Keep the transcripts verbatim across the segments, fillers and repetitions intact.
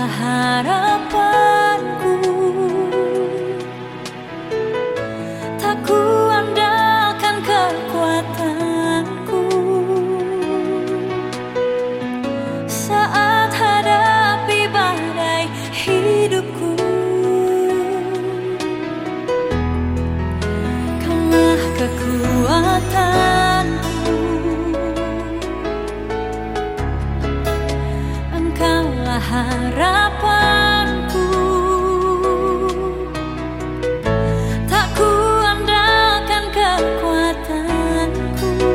harapanku, tak kuandalkan kekuatanku saat hadapi badai hidupku. Kaulah kekuatanku, Engkaulah harapanku, tak kuandalkan kekuatanku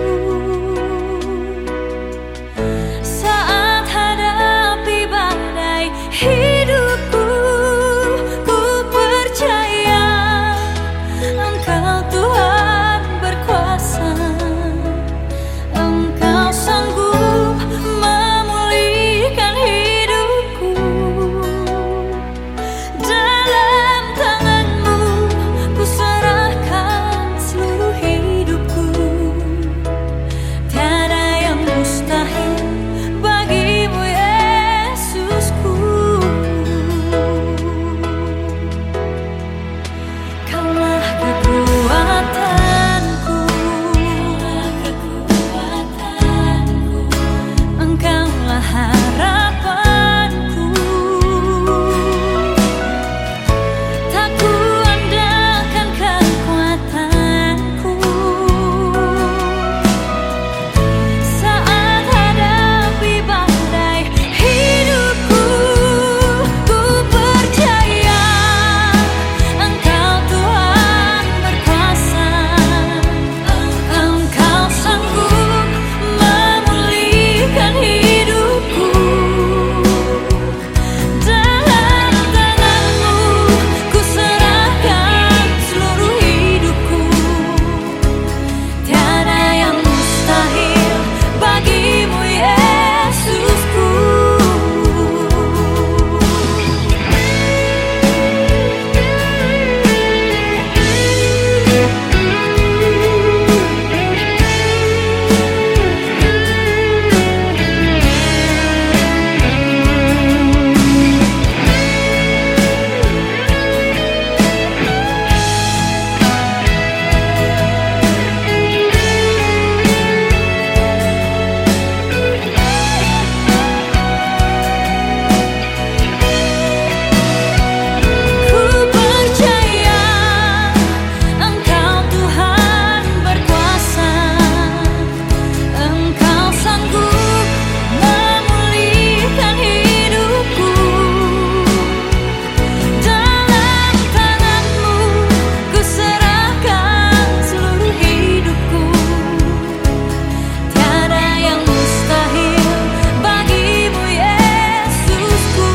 saat hadapi badai hidupku. Ku percaya Engkau Tuhan berkuasa, Engkau sanggup memulihkan hidupku. Dalam tangan-Mu ku serahkan seluruh hidupku. Tiada yang mustahil bagimu, Yesusku. Kaulah kekuatanku, Engkaulah harapanku, tak kuandalkan kekuatanku saat hadapi badai hidupku. Ku percaya Engkau Tuhan berkuasa, Engkau sanggup memulihkan hidupku. Dalam tangan-Mu ku serahkan seluruh hidupku. Tiada yang mustahil bagimu, Yesusku. Ku percaya Engkau Tuhan berkuasa, Engkau sanggup memulihkan hidupku. Dalam tangan-Mu ku serahkan seluruh hidupku. Tiada yang mustahil bagimu, Yesusku.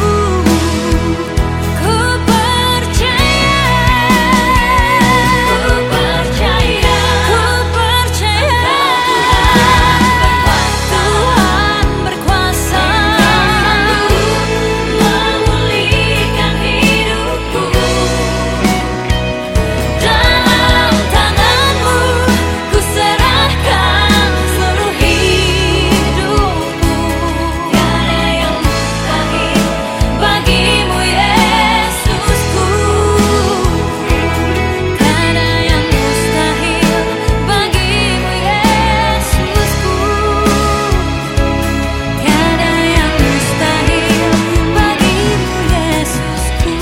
Ku percaya, ku percaya, ku percaya Tuhan berkuasa, memulihkan hidupku. Dalam tangan-Mu ku serahkan seluruh hidupku. Tiada yang mustahil bagimu, Yesusku. Tiada yang mustahil bagimu, Yesusku. Tiada yang mustahil bagimu, Yesusku.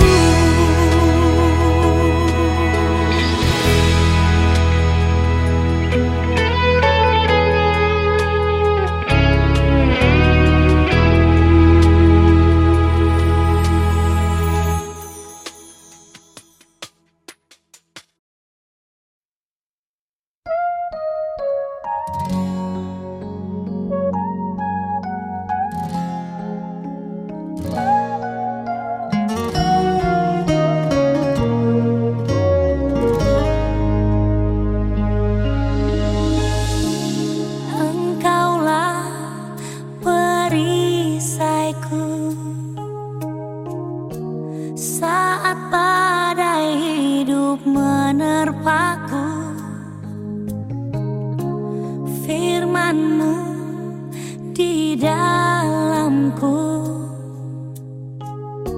Engkaulah perisaiku saat badai hidup menerpaku. Firman-Mu di dalamku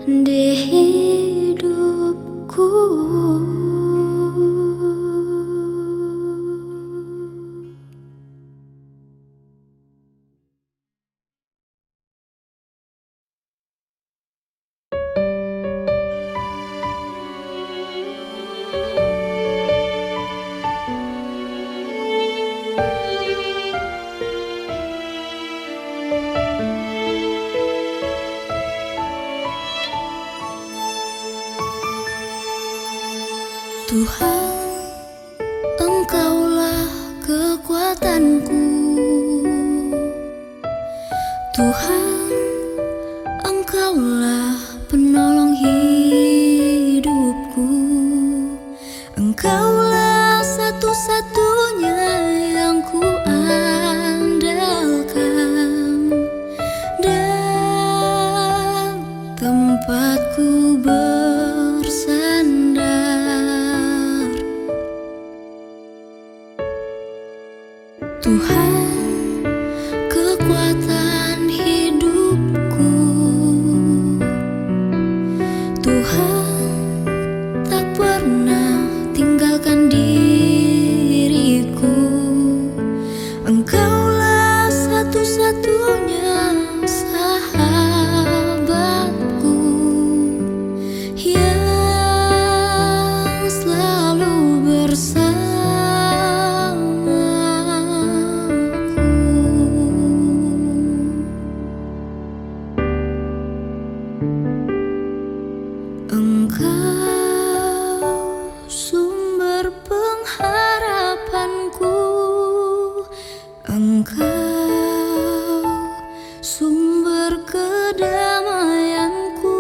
di hidupku. Tuhan, Engkaulah kekuatanku. Tuhan, Engkaulah penolong hidupku. Engkaulah satu-satunya yang ku andalkan dan tempatku bersandar. Tuhan, kekuatan hidupku. Tuhan, tak pernah tinggalkan diriku. Engkaulah satu-satunya sahabatku yang selalu bersama. Engkau sumber pengharapanku. Engkau sumber kedamaianku.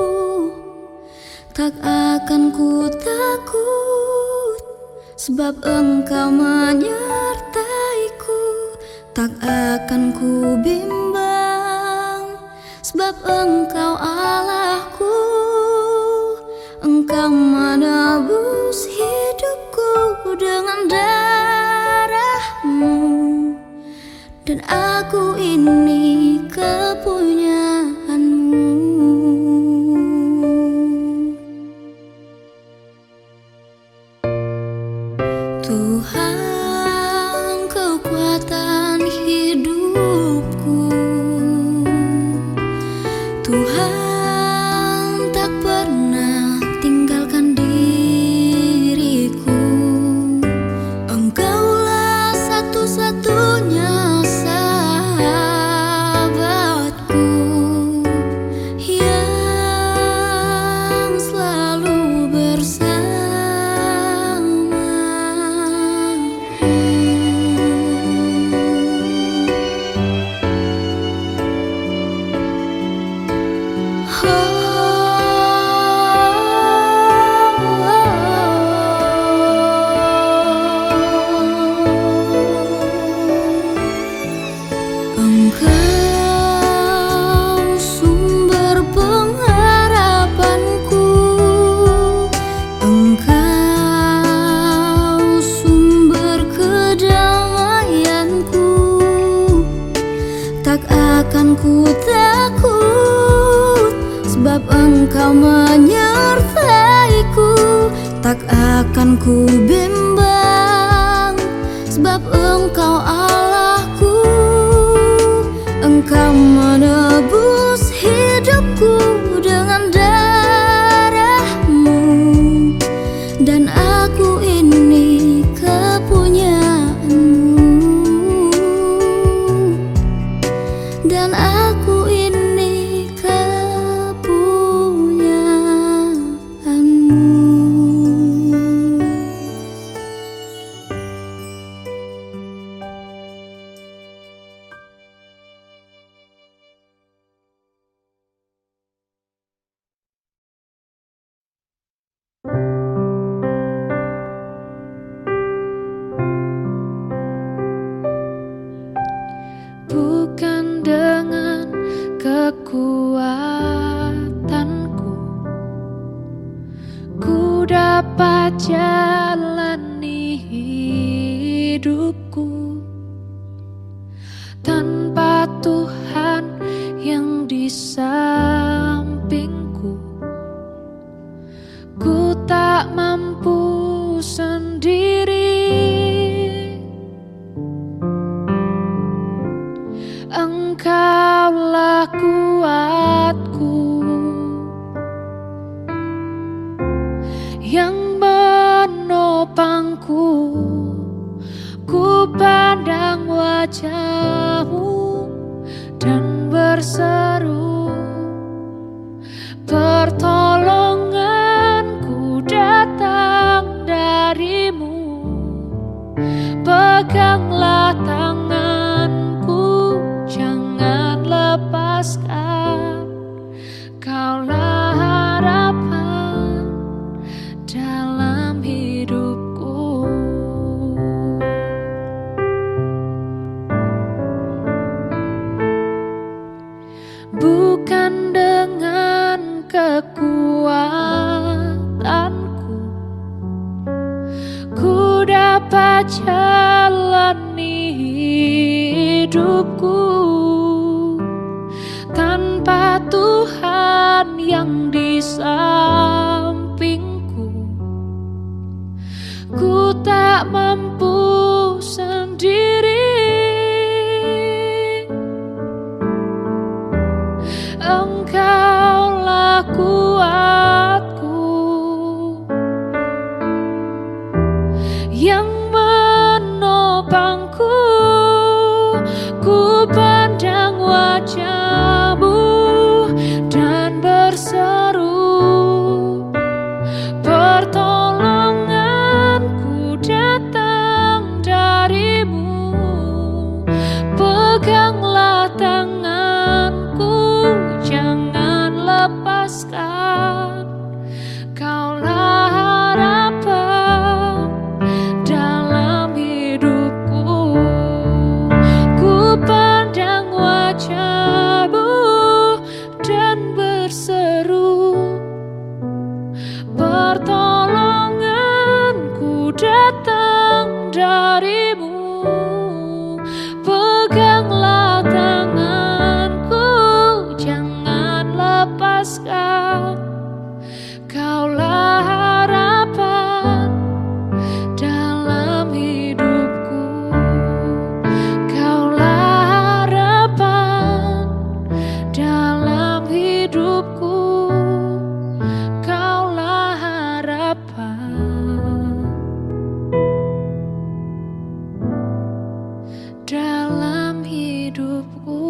Tak akan ku takut, sebab Engkau menyertaiku. Tak akan ku bimbang, sebab Engkau Allahku. Engkau menebus hidupku dengan darah-Mu, dan aku ini kepunyaan-Mu. Tuhan, kekuatan hidupku. Tuhan, tak pernah tinggalkan diriku. Engkaulah satu-satunya sahabatku yang selalu Engkau sumber pengharapanku. Engkau sumber kedamaianku. Tak akan ku takut, sebab Engkau menyertaiku. Tak akan ku bimbang, sebab Engkau Allahku. Engkau menebus hidupku dengan darah-Mu, dan aku ini kepunyaan-Mu, dan aku ini kepunyaan-Mu. Bukan dengan kekuatanku ku dapat jalani hidupku tanpa Tuhan yang di sampingku. bangku, ku pandang wajahmu dan berseru, pertolonganku datang darimu. Peganglah tanganku, jangan lepaskan. Kaulah harapan dalam hidupku. Bukan dengan kekuatanku ku dapat jalani hidupku. Tanpa Tuhan yang di sampingku, ku tak mampu sendiri. Engkaulah kuatku yang menopangku, ku pandang wajahmu dan berseru, pertolonganku datang darimu. Peganglah tanganku, jangan lepaskan. Kaulah harapan dalam hidupku. Ku pandang wajahmu dan berseru, pertolonganku datang darimu. Peganglah tanganku, jangan lepaskan. Kaulah harapan dalam hidupku. Kaulah harapan dalam hidupku. Kaulah harapan dalam hidupku.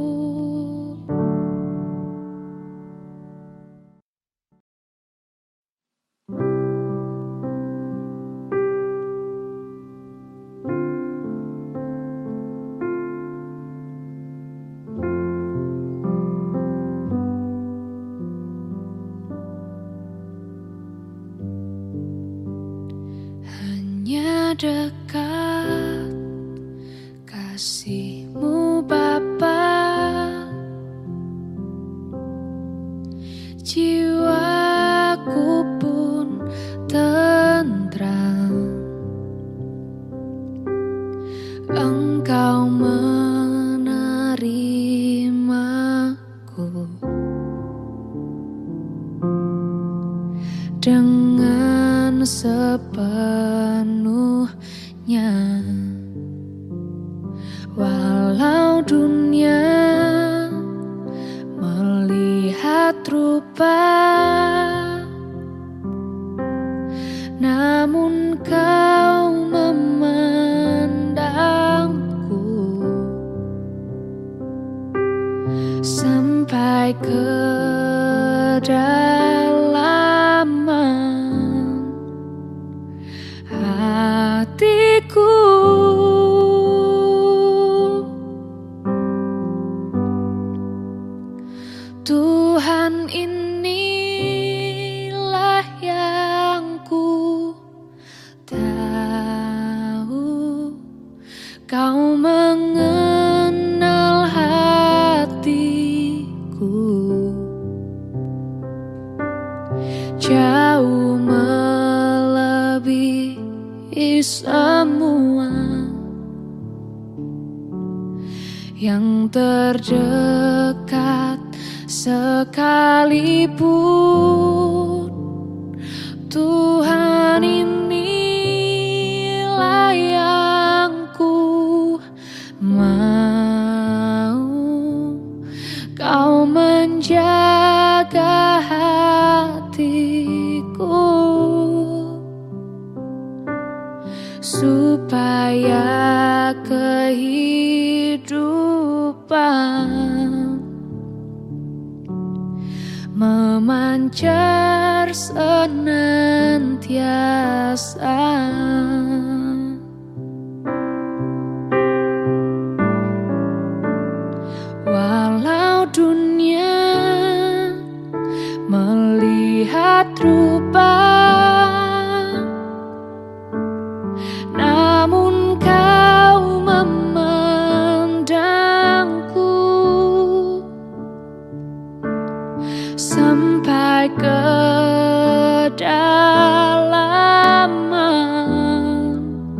Hanya dekat kasih-Mu Bapa, jiwaku pun tentram. Engkau menerimaku dengan sepenuhnya. Walau dunia melihat rupa, namun Kau memandangku sampai kedalaman hatiku. Tuhan, inilah yang ku tahu, Kau mengenal hatiku jauh melebihi semua yang terdekat sekalipun. Tuhan, inilah yang ku mau, Kau menjaga hatiku memancar senantiasa. Walau dunia melihat rupa, namun kau memandangku sampai kedalaman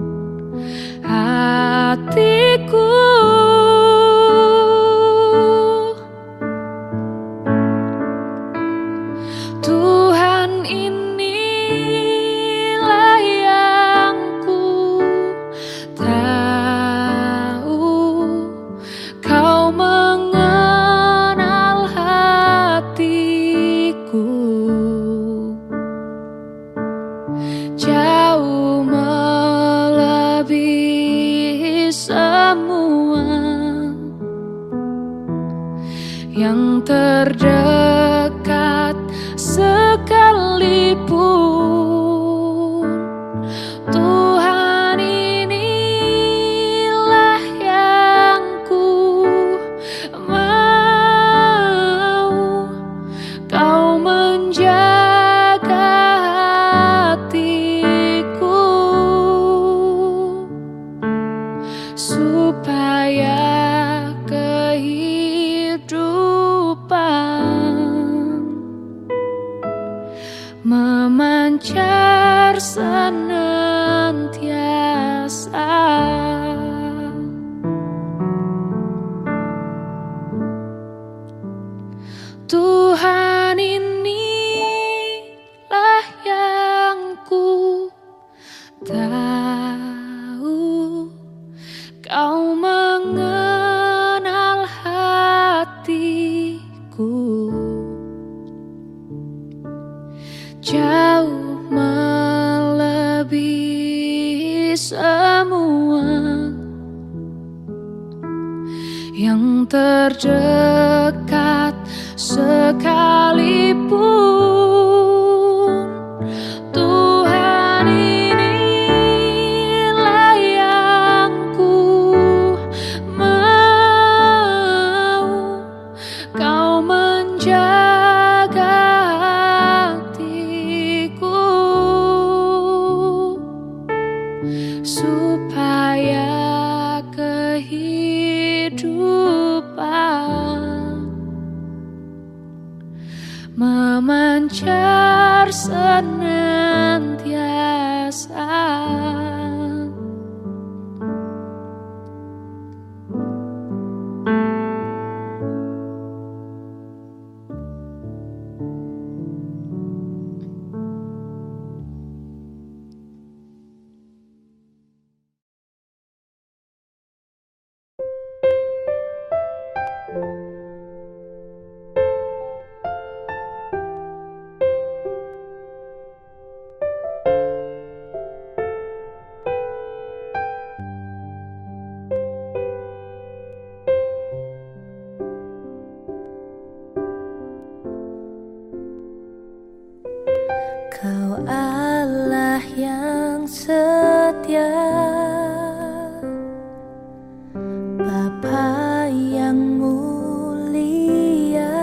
hatiku. Tuhan, inilah yang ku tahu, kau mengenal hatiku jauh melebihi semua yang terdekat sekalipun. Tuhan, inilah yang ku mau, kau menjaga hatiku supaya kehidupan memancar senantiasa. Tuhan, inilah yang ku tahu, kau mengenal hatiku jauh melebihi semua yang terdekat sekalipun. Tuhan, inilah yang ku mau, kau menjaga hatiku supaya kehidupan memancar senantiasa. Kau Allah yang setia, Bapa yang mulia,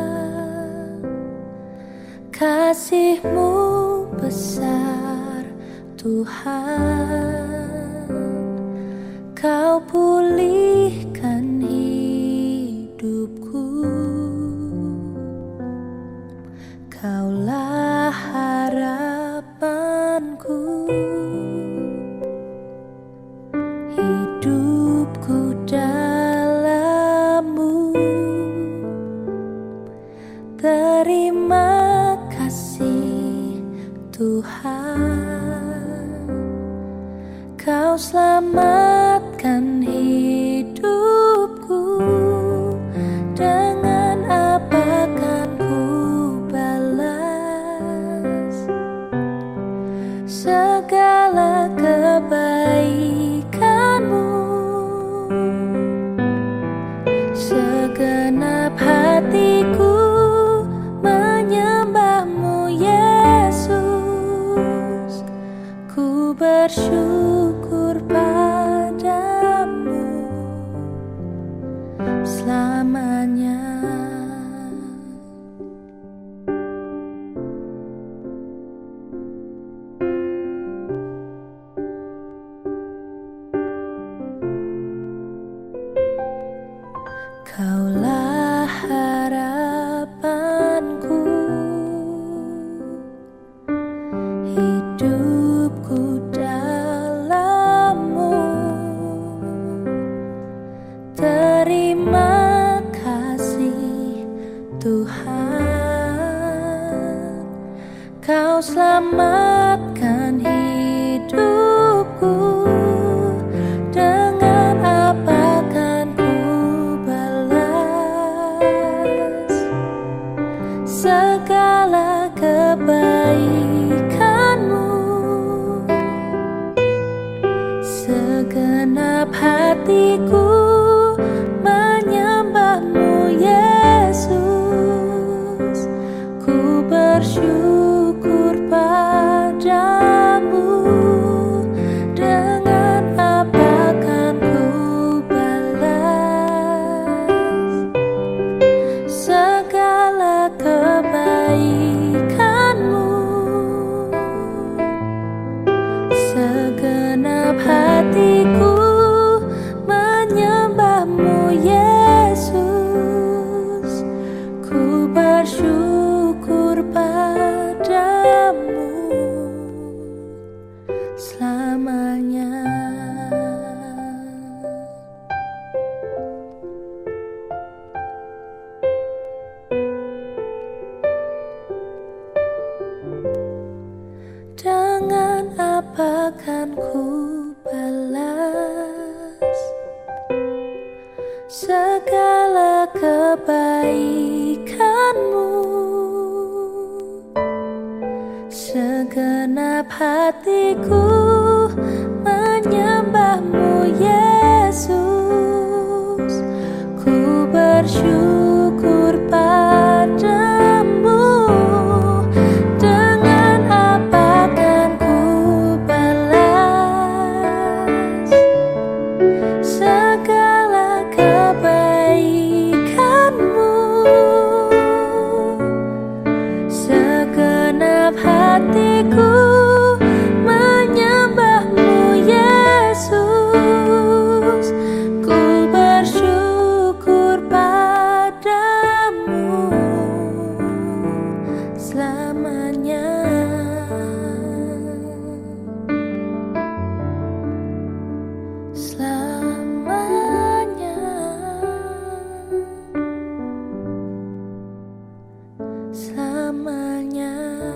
kasih-Mu besar Tuhan, Kau pulihkan hidupku. Kaulah harapanku, hidupku dalam-Mu. Terima kasih Tuhan, Kau selamatkan hidupku. Dengan apa kan ku balas segala kebaikan-Mu? Segenap hatiku menyembah bersyukur padamu selamanya. Kaulah harapanku, hidupku dalam-Mu. Terima kasih Tuhan, Kau selamatkan hidupku. Dengan apa kan ku balas segala kebaikan-Mu? Segenap hatiku menyembah-Mu, Yesus. Ku bersyukur padamu. Dengan apa kan ku balas segala kebaikan-Mu? Segenap hatiku menyembah-Mu, Yesus. Ku bersyukur padamu selamanya. Dengan apa kan ku balas segala kebaikan-Mu? Segenap hatiku menyembah-Mu, Yesus. Ku bersyukur padamu. Dengan apa kan ku balas segala kebaikan-Mu? Segenap hatiku menyembah-Mu, Yesus. Ku bersyukur padamu selamanya. Selamanya. Selamanya.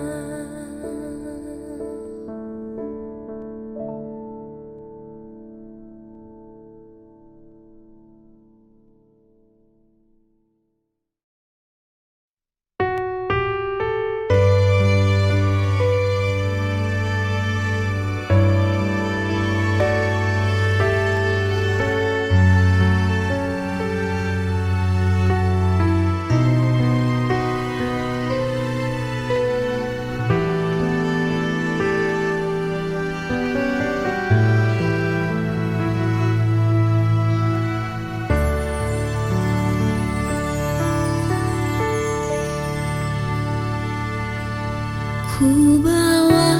Ku bawa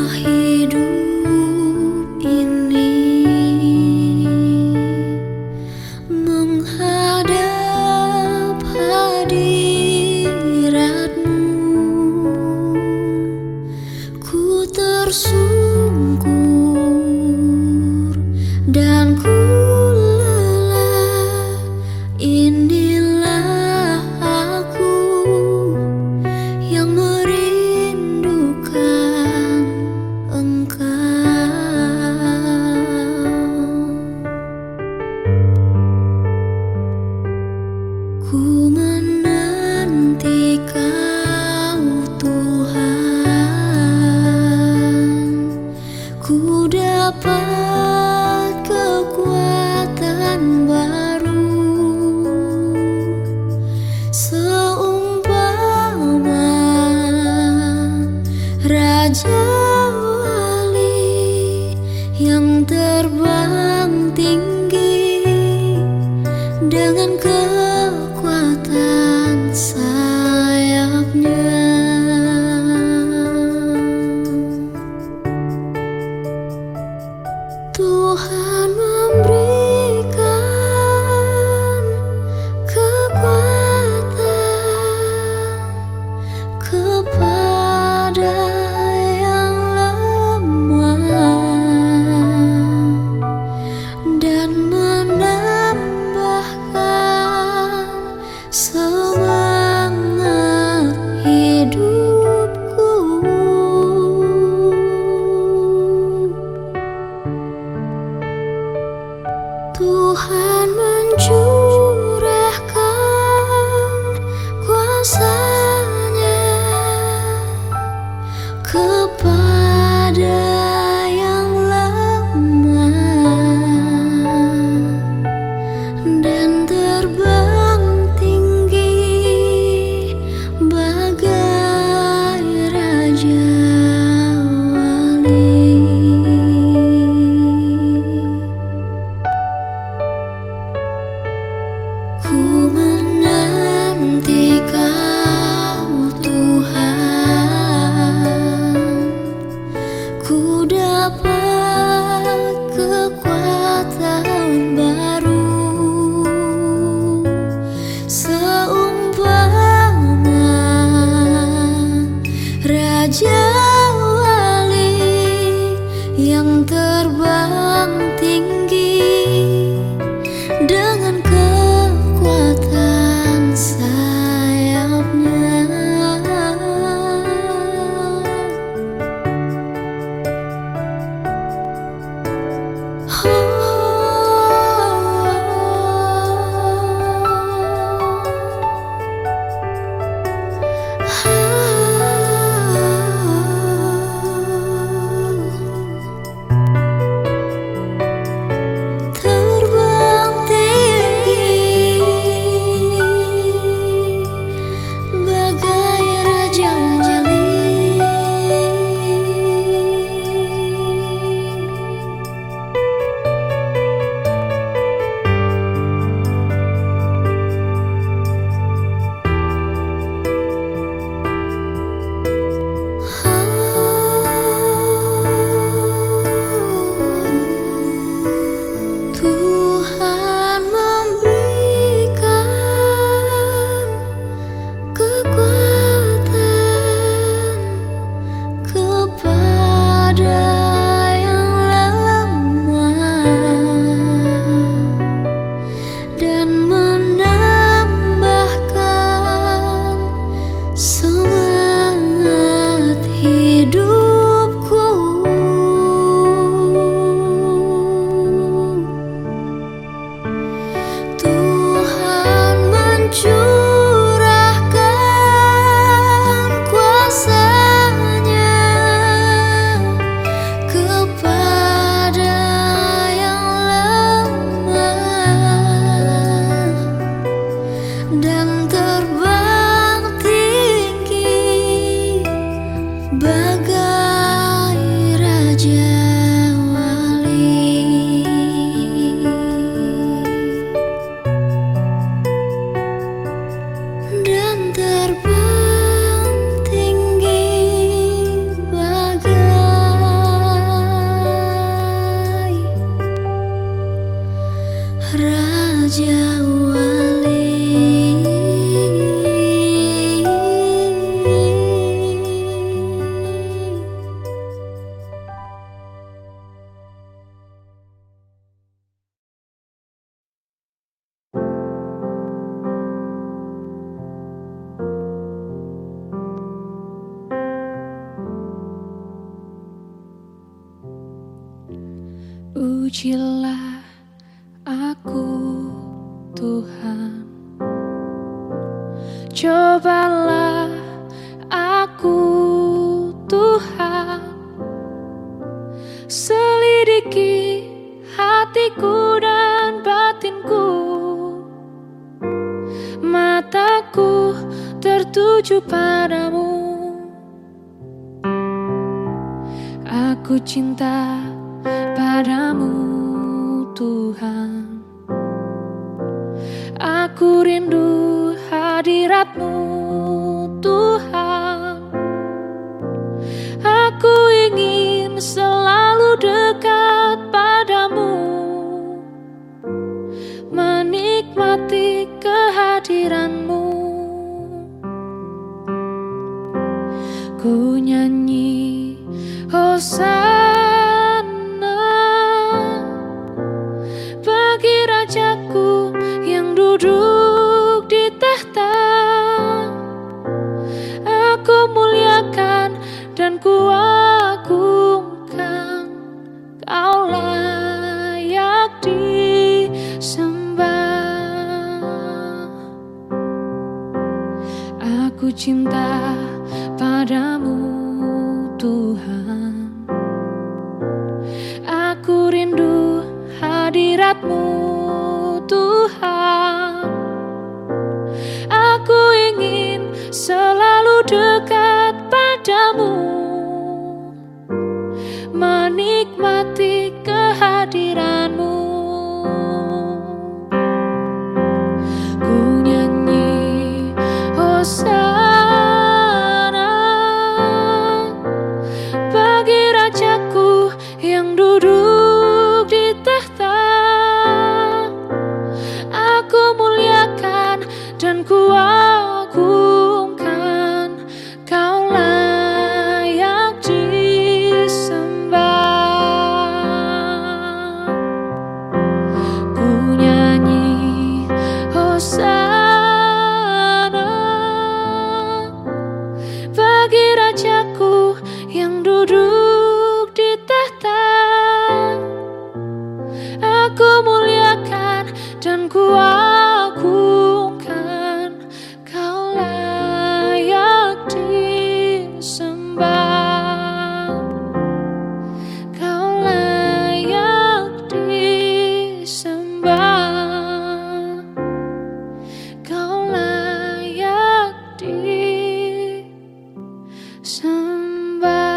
hidup ini menghadap hadirat-Mu. Ku tersungkur dan ku lelah. Inilah aku yang merindukan Raja Wali terbang tinggi dengan kekuatan sayapnya. Tuhan memberikan kekuatan kepada yang lemah dan menambahkan semangat hidupku. Tuhan mencurahkan kuasa-Nya kepada yang lemah dan terbang tinggi bagai Raja Wali. Ku menanti Kau Tuhan, ku dapat kekuatan baru seumpama Raja Wali yang terbang tinggi dengan kekuatan sayapnya. Terbang tinggi bagai Raja Wali. Tuhan memberikan kekuatan kepada yang lemah dan menambahkan semangat hidupku. Tuhan mencurahkan kuasa-Nya kepada yang lemah dan terbang tinggi bagai Raja Wali. Dan terbang tinggi bagai Raja Wali. Ujilah aku Tuhan, cobalah aku Tuhan, selidiki hatiku dan batinku, mataku tertuju padamu. Aku cinta padamu padamu Tuhan. Aku rindu hadirat-Mu Tuhan. Aku ingin selalu dekat padamu, menikmati kehadiran-Mu. Ku nyanyi Hosana bagi Rajaku yang duduk di tahta. Aku muliakan dan ku agungkan, Kau layak disembah. Aku cinta padamu Tuhan. Aku rindu hadirat-Mu Tuhan. Aku ingin selalu dekat padamu, menikmati kehadiran-Mu. Ku nyanyi Hosana bagi Rajaku yang duduk di tahta. Aku muliakan dan ku agungkan, Kau layak disembah. Ku nyanyi Hosana bagi Rajaku yang duduk di tahta. Aku muliakan dan ku agungkan, Kau layak disembah. Kau layak disembah. Kau layak disembah.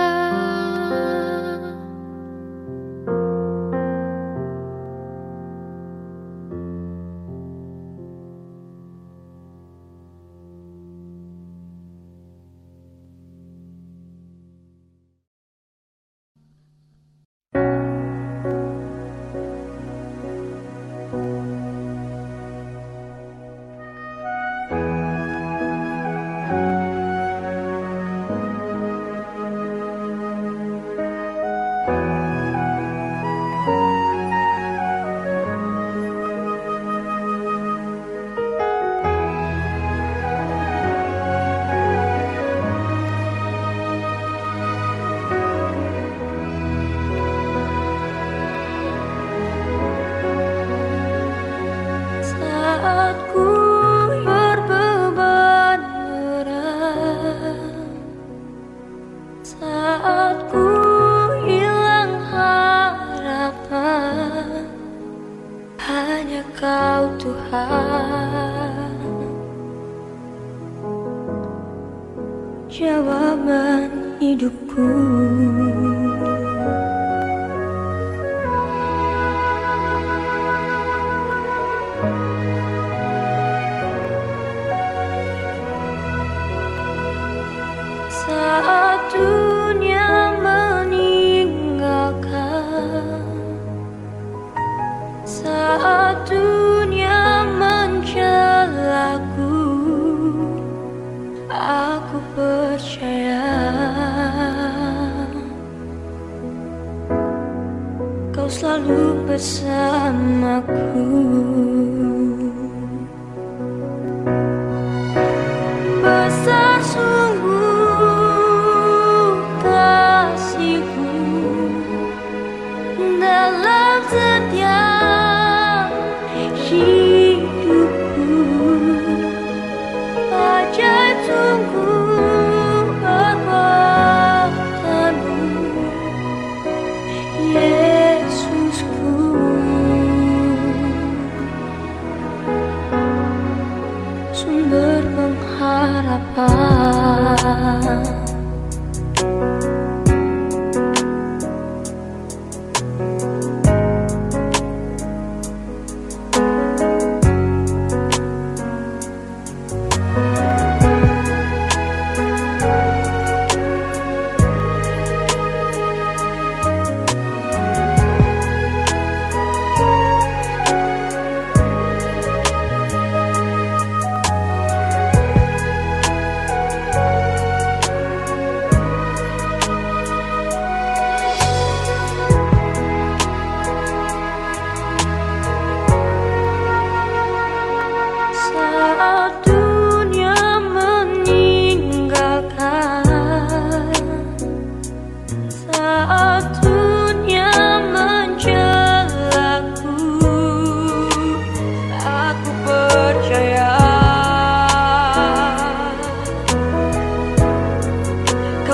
Saat ku berbeban berat, saat ku hilang harapan, hanya Kau Tuhan jawaban hidupku. Saat dunia meninggalkan, saat dunia mencelaku, aku percaya Kau selalu bersamaku. Besar sungguh kasih-Mu dalam setiap hidupku. Ajaib sungguh perbuatan-Mu, Yesusku. Sumber pengharapan.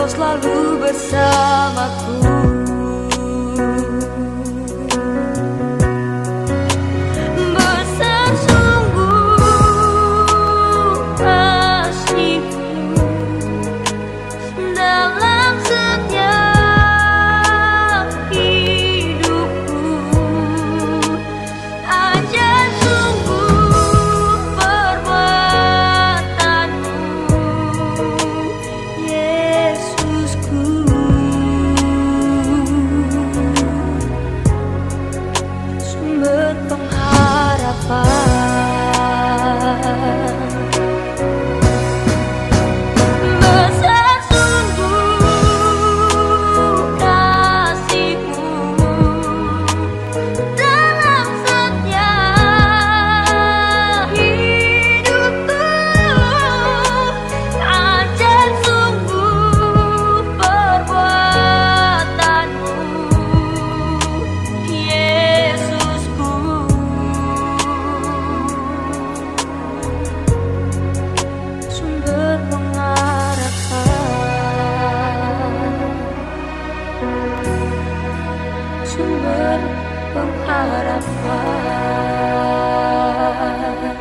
Kau selalu bersamaku. Besar sungguh kasih-Mu dalam setiap hidupku. Ajaib sungguh perbuatan-Mu, Yesusku. Sumber pengharapan. Besar sungguh kasih-Mu dalam setiap hidupku. Ajaib sungguh perbuatan-Mu, Yesusku. Sumber pengharapan. Sumber pengharapan.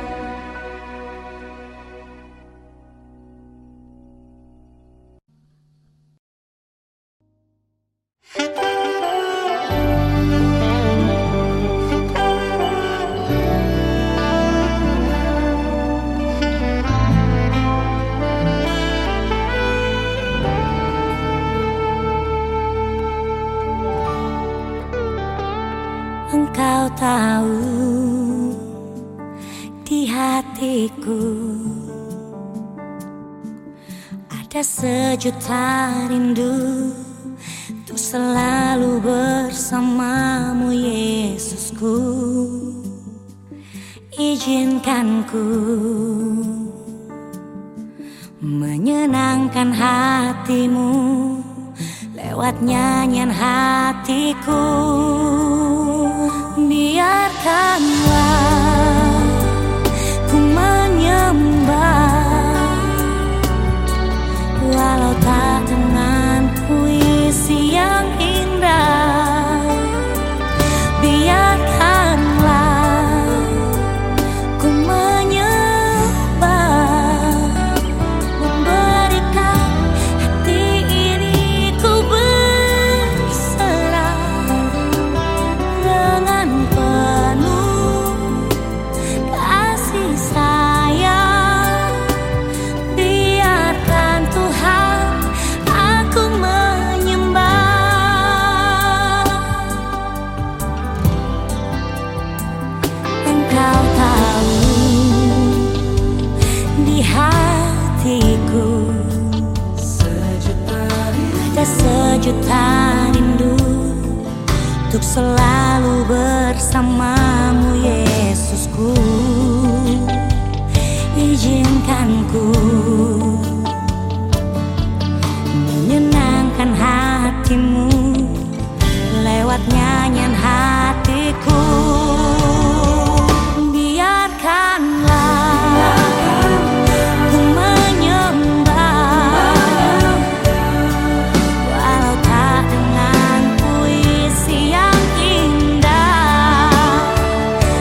Engkau tahu di hatiku ada sejuta rindu untuk selalu bersamamu, Yesusku. Izinkan ku menyenangkan hatimu lewat nyanyian hatiku. Biarkanlah ku menyembah walau tak dengan puisi yang indah. Biarkanlah ku menyembah, memberikan hati ini ku berserah dengan penuh kasih sayang. Biarkan Tuhan aku menyembah. Engkau tahu di hatiku ada sejuta rindu untuk selalu bersamamu, Yesusku. Izinkan ku menyenangkan hatimu lewat nyanyian hatiku. Biarkanlah ku menyembah walau tak dengan puisi yang indah.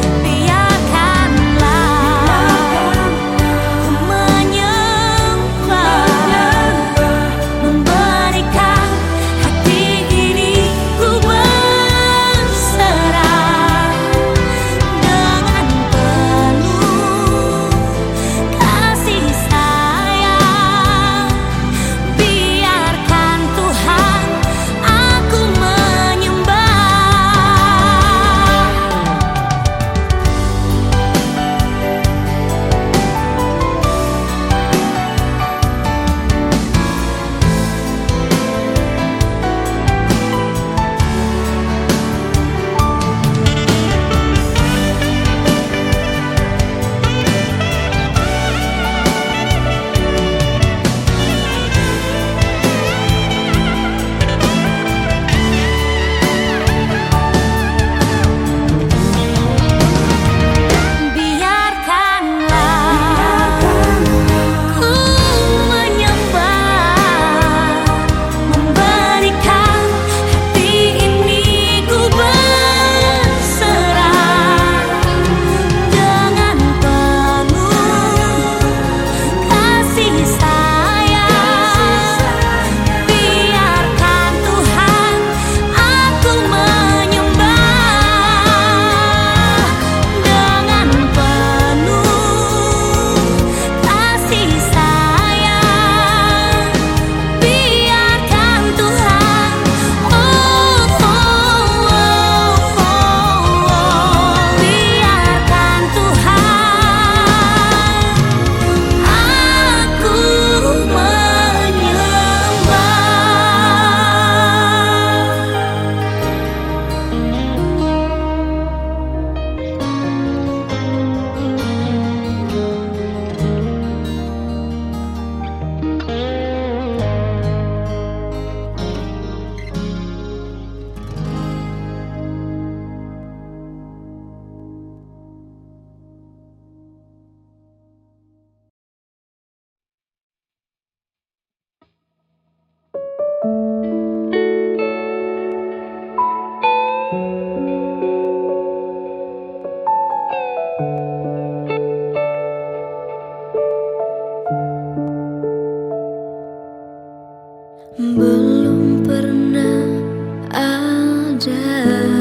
Belum pernah ada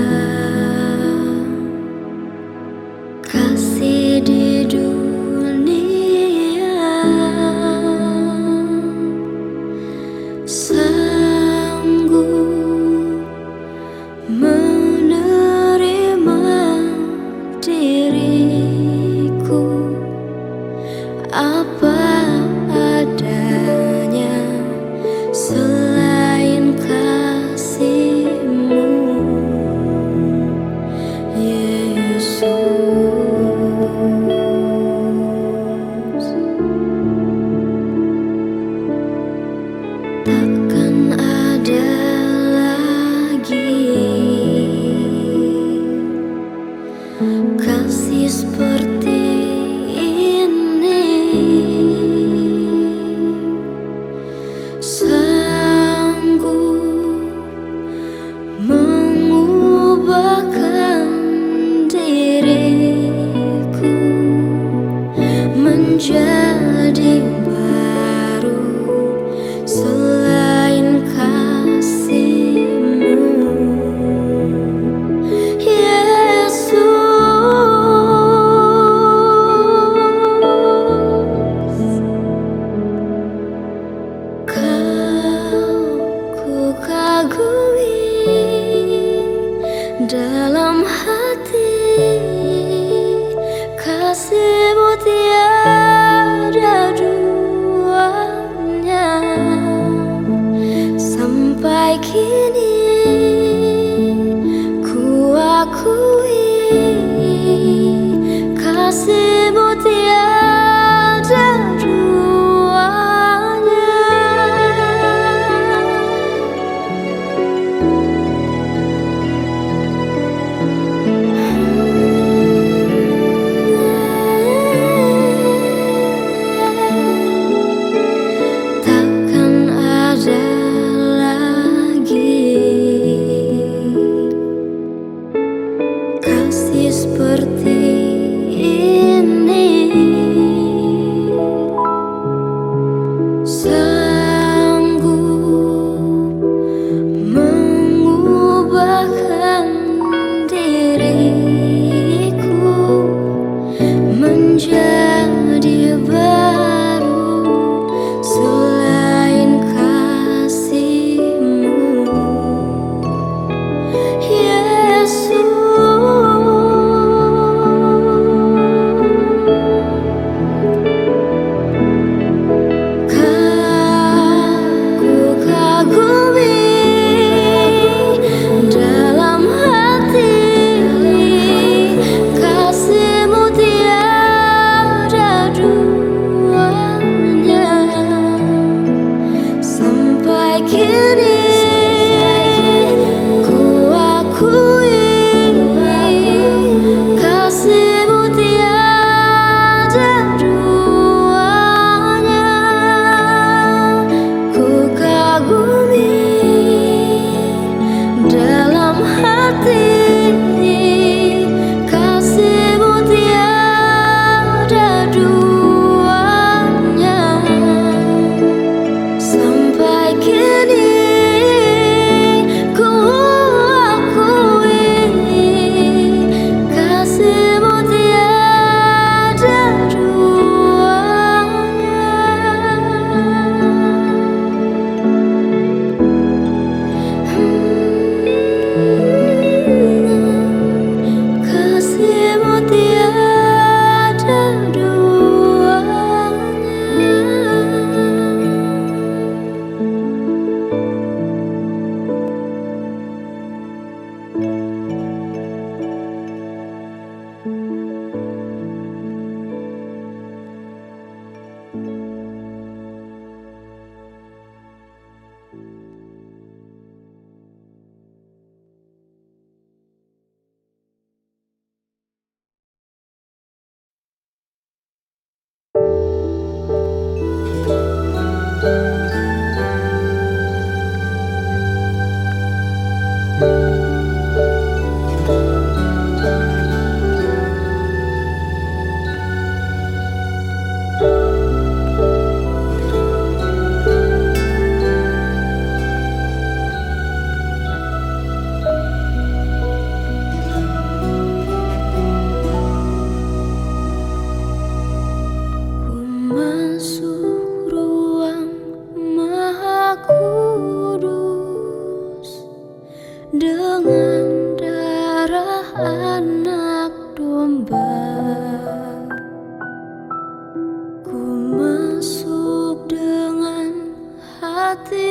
kasih di dunia sanggup menerima diriku apa adanya selain kasih-Mu, Yesus. Takkan ada lagi kasih seperti ini, sanggup mengubahkan diriku menjadi baru selain kasih-Mu, Yesus. Dalam hati kasih-Mu tiada duanya, sampai kini ku akui kasih-Mu tiada duanya. Kasih seperti ini, sanggup mengubahkan diriku menjadi baru selain kasih-Mu, Yesus.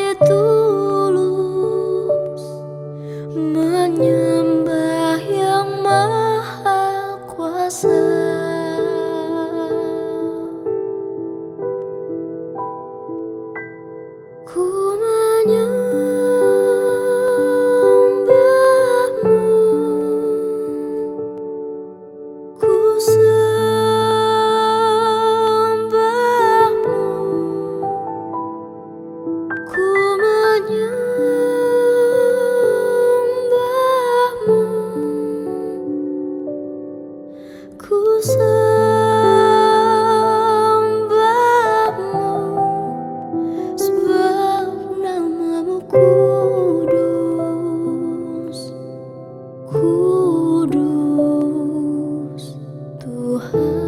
hati tulus menyembah yang maha kuasa. Ku menyembahmu, ku sembahmu, ku menyembahmu, ku sembahmu, sebab namamu kudus, kudus Tuhan.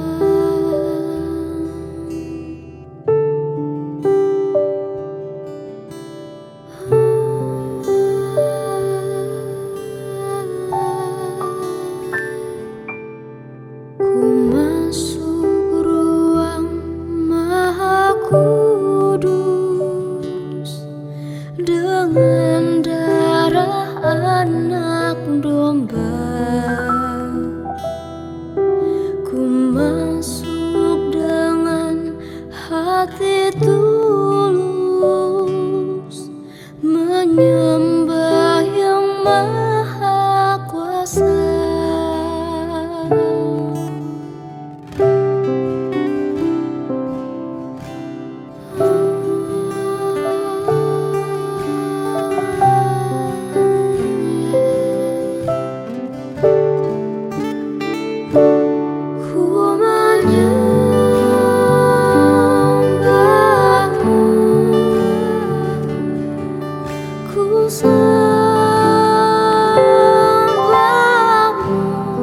Ku masuk ruang maha kudus dengan darah anak domba. Ku masuk dengan hati tulus menyembah yang maha kuasa. Ku menyembahmu, ku sembahmu,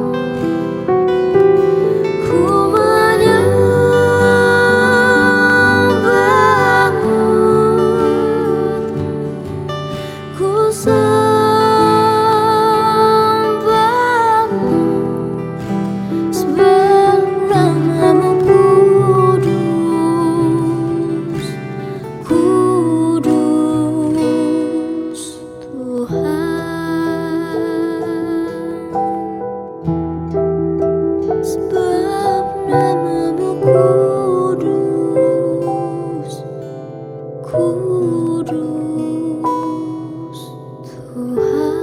ku menyembahmu, ku sembahmu, sebab namamu kudus, kudus Tuhan. Sebab namamu kudus, kudus Tuhan.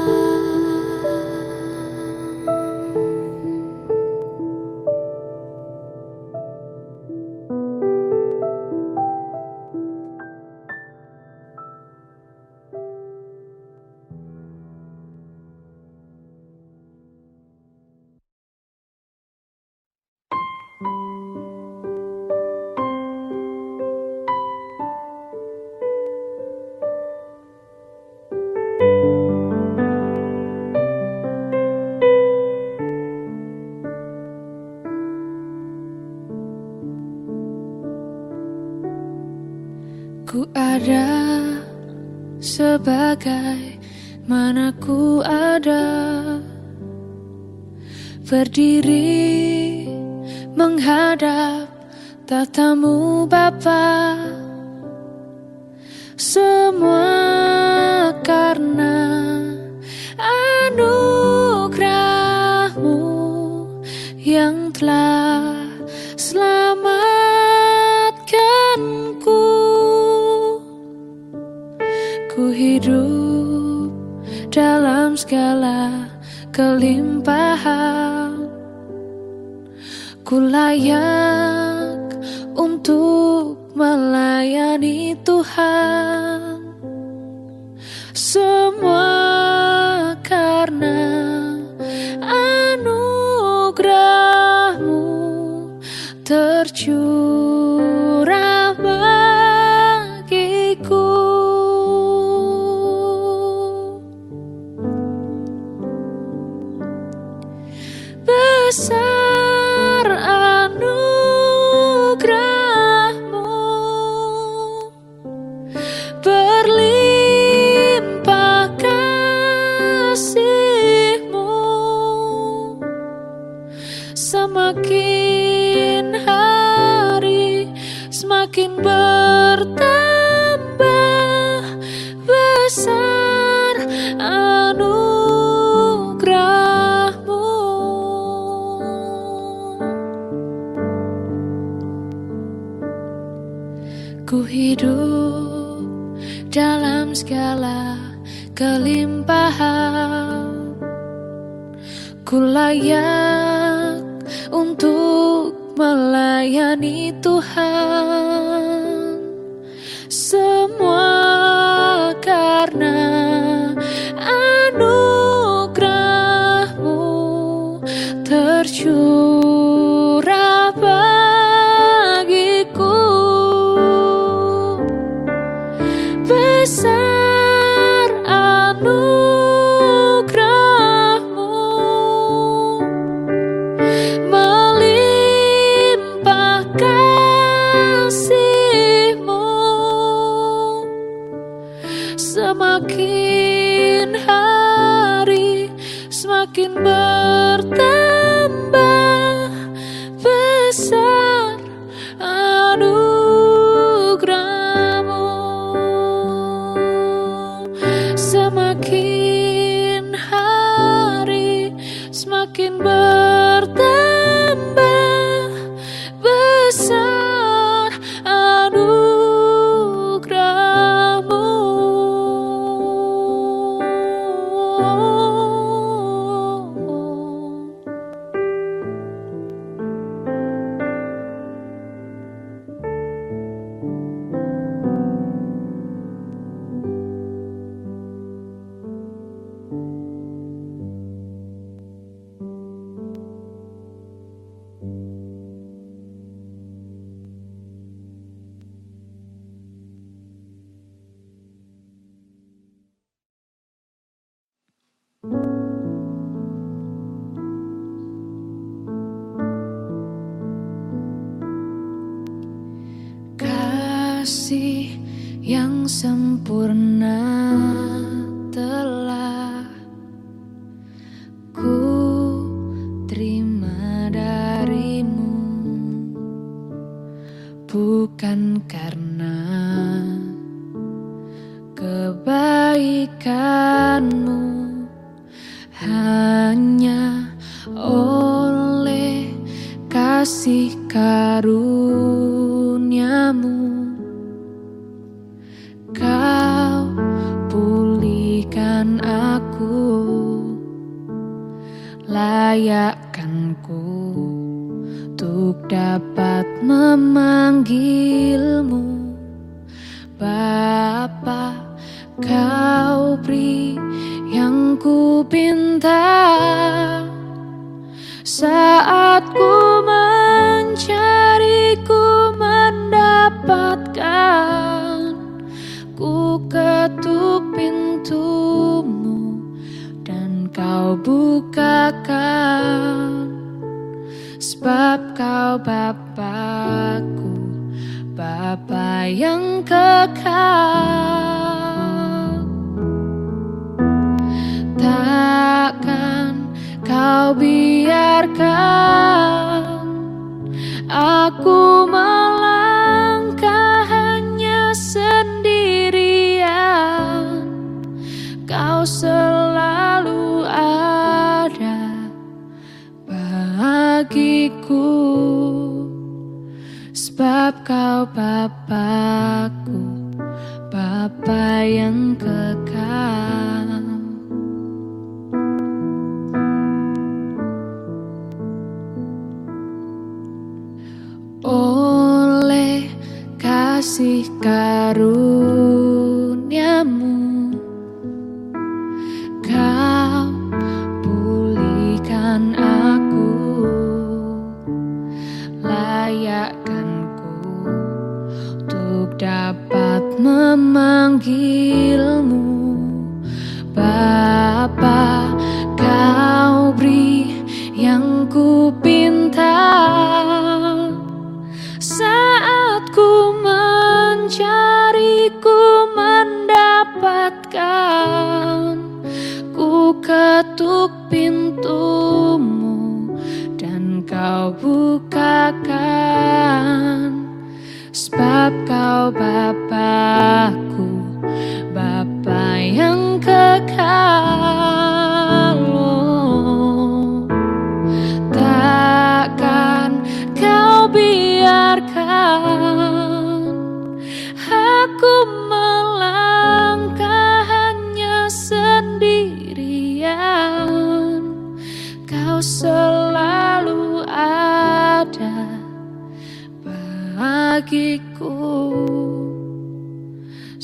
Ku ada sebagai mana ku ada, berdiri menghadap tatamu Bapa. Semua karena anugerah-Mu yang telah selamatkanku. Ku hidup dalam segala kelimpahan, ku layak untuk melayani Tuhan. Semua karena anugerah-Mu tercurah bagiku. Besar anugerah-Mu, berlimpah kasih-Mu, semakin hari semakin bertambah. dalam segala kelimpahan. Ku layak untuk melayani Tuhan, semua karena anugerah-Mu tercurah bagiku. Besar anugerah-Mu, melimpah kasih-Mu, semakin hari semakin bertambah besar anugerah-Mu, semakin hari semakin bertambah besar anugerah-Mu. Kasih yang sempurna telah ku terima darimu, bukan karena kebaikanmu, hanya oleh kasih karunia-Mu Kau pulihkan aku, layakkan ku untuk dapat memanggil-Mu Bapa. Kau beri yang ku pinta saat ku mencari, ku mendapatkan. Ku ketuk pintu-Mu dan Kau bukakan, sebab Kau Bapa-Ku, Bapa yang kekal. Takkan Kau biarkan aku melangkah hanya sendirian. Kau selalu ada bagiku, sebab Kau Bapa-Ku, Bapa yang kekal. Oleh kasih karunia-Mu Kau pulihkan aku, layakkan ku untuk dapat memanggil-Mu Bapa. Kau beri yang ku pinta saat ku mencari, ku mendapatkan. Ku ketuk pintu-Mu dan Kau bukakan, sebab Kau Bapa-Ku, Bapa yang kekal. Oh, takkan Kau biarkan aku melangkah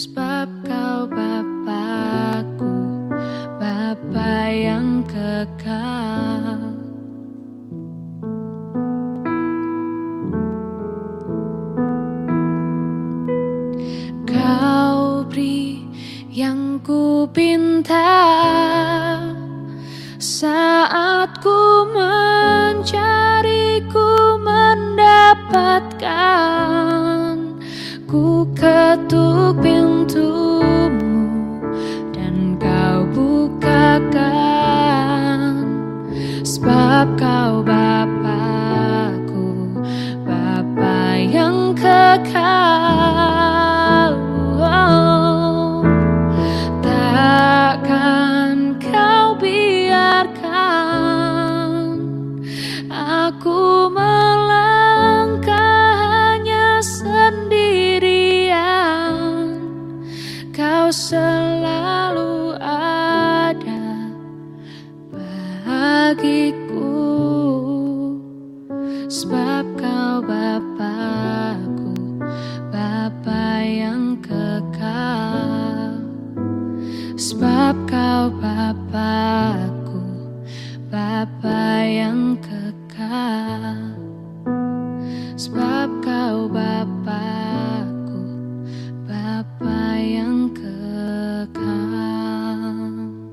sebab kau Bapakku, Bapa yang kekal. Kau beri yang ku pinta saat ku mencari, ku mendapatkan. Ku ketuk pintumu dan kau bukakan, sebab kau Bapakku, Bapa yang kekal. Oh, takkan kau biarkan aku melangkah hanya sendirian. Kau selalu ada bagiku, sebab kau Bapakku, Bapa yang kekal. Sebab kau Bapakku, Bapa yang kekal. Sebab kau Bapakku, Bapa yang kekal.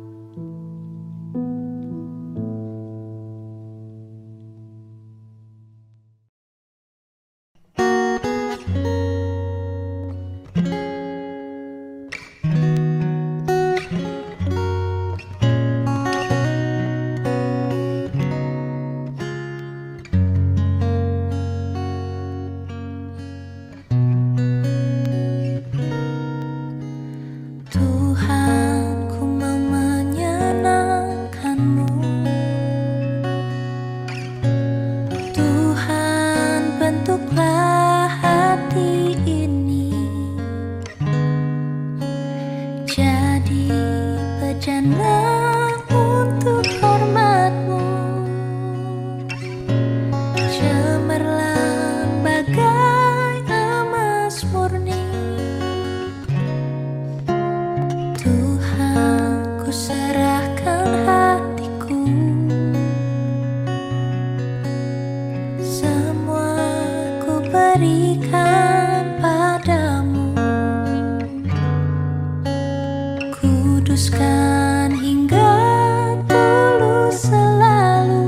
Tuhan, ku mau menyenangkan-Mu. Tuhan, bentuklah hati ini jadi bejana untuk hormat-Mu. Cemerlang bagai emas murni. Tuhan, ku serahkan hatiku, semua ku berikan padamu. Kuduskan hingga tulus selalu,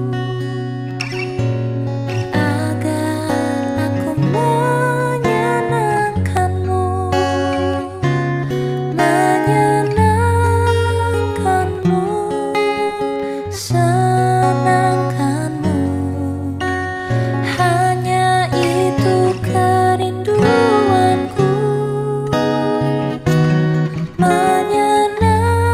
agar aku menyenangkan-Mu. Menyenangkan-Mu, senangkan-Mu, hanya itu kerinduanku. Menyenangkan-Mu,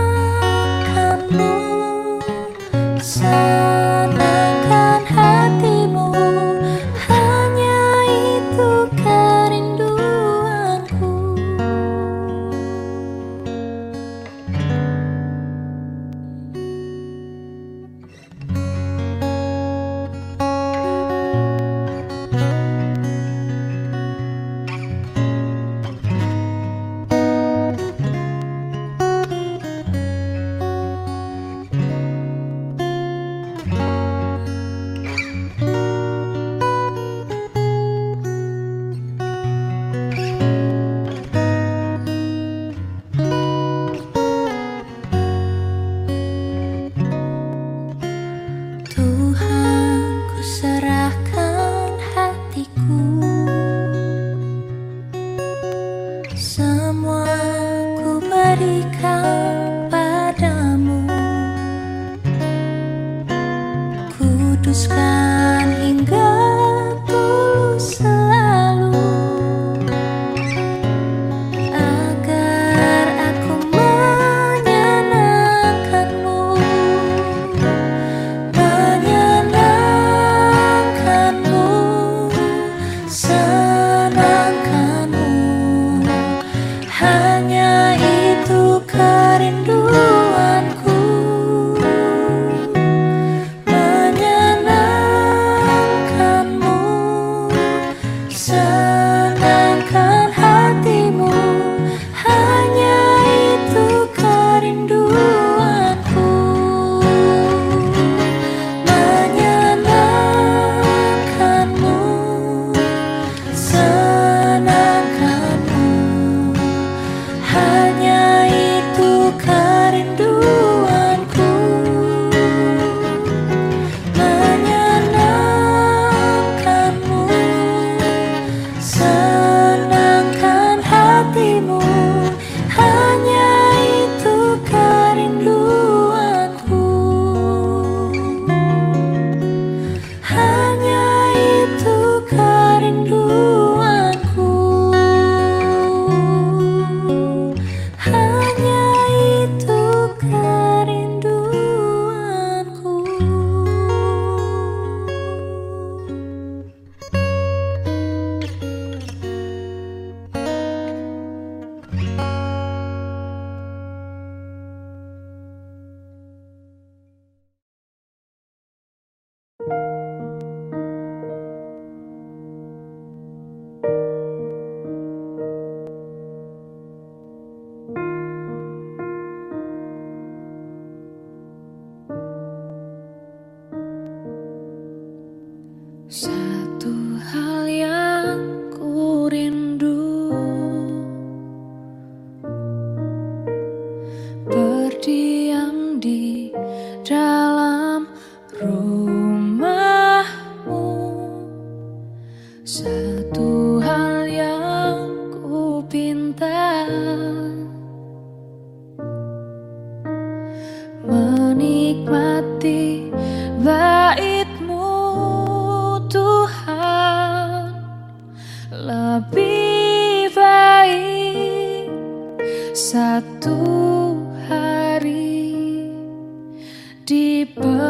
satu hari di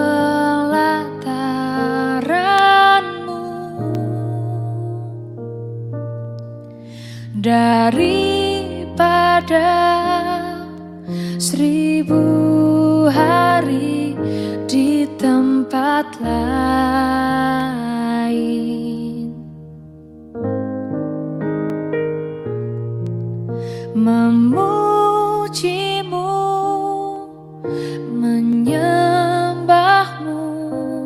pelataranmu, daripada seribu hari di tempat lain. Memujimu, menyembahmu,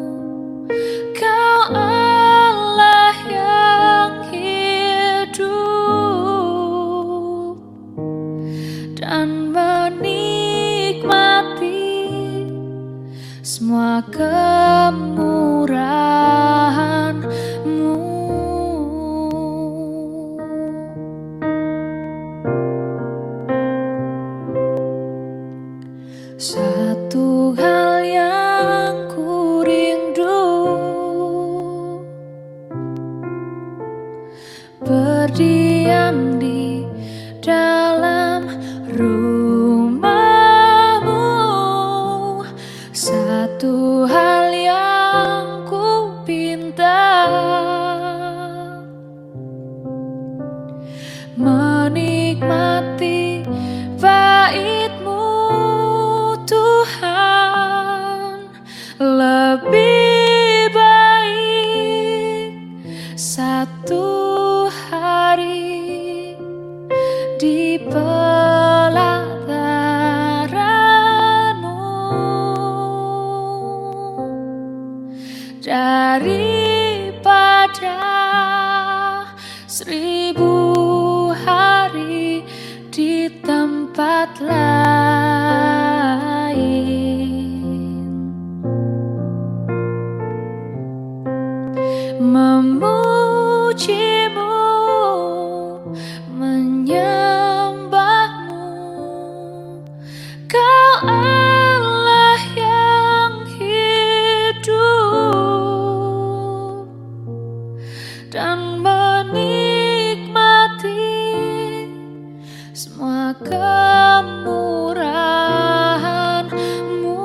Kau Allah yang hidup, dan menikmati semua kemurahan-Mu. Satu hal yang ku rindu, berdiam di dalam rumah-Mu. Satu hal yang ku pinta, menikmati bait-Mu Tuhan. Lebih baik satu hari di pelataran-Mu daripada seribu hari di tempat lain. Memujimu, menyembahmu, Kau Allah yang hidup, dan menikmati semua kemurahan-Mu.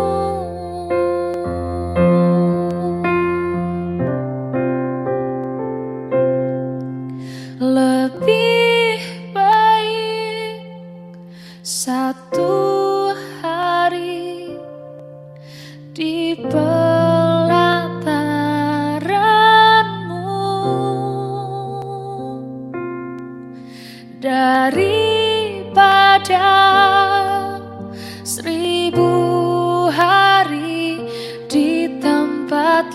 Lebih baik satu hari di pelataran-Mu daripada seribu hari di tempat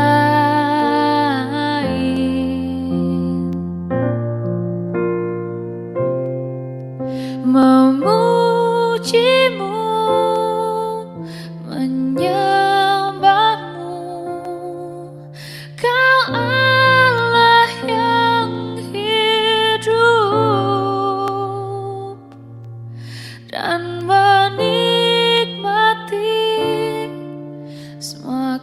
lain. Memujimu, menyembahmu, Kau Allah yang hidup, dan menikmati semua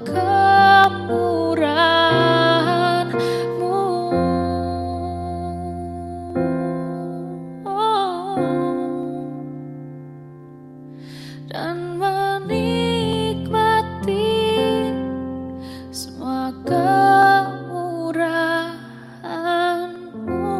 kemurahan-Mu. Dan menikmati semua kemurahan-Mu.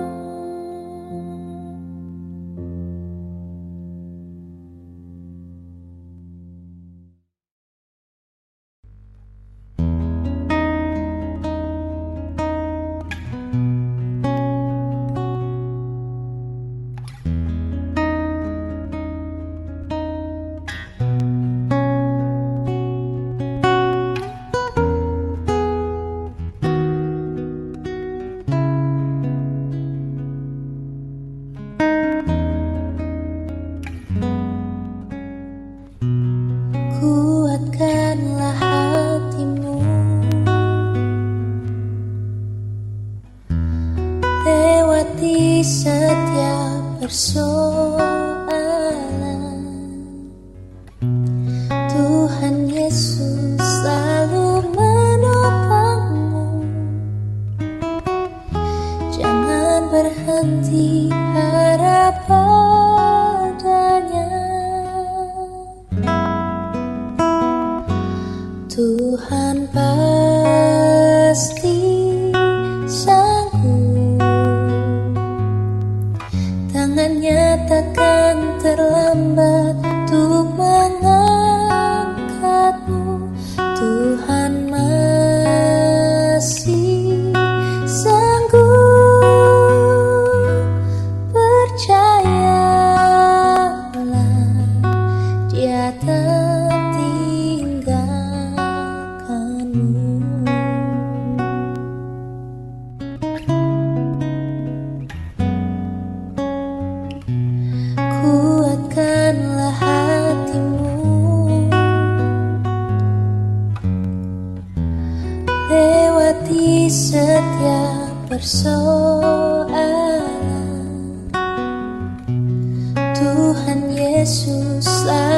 Yesus.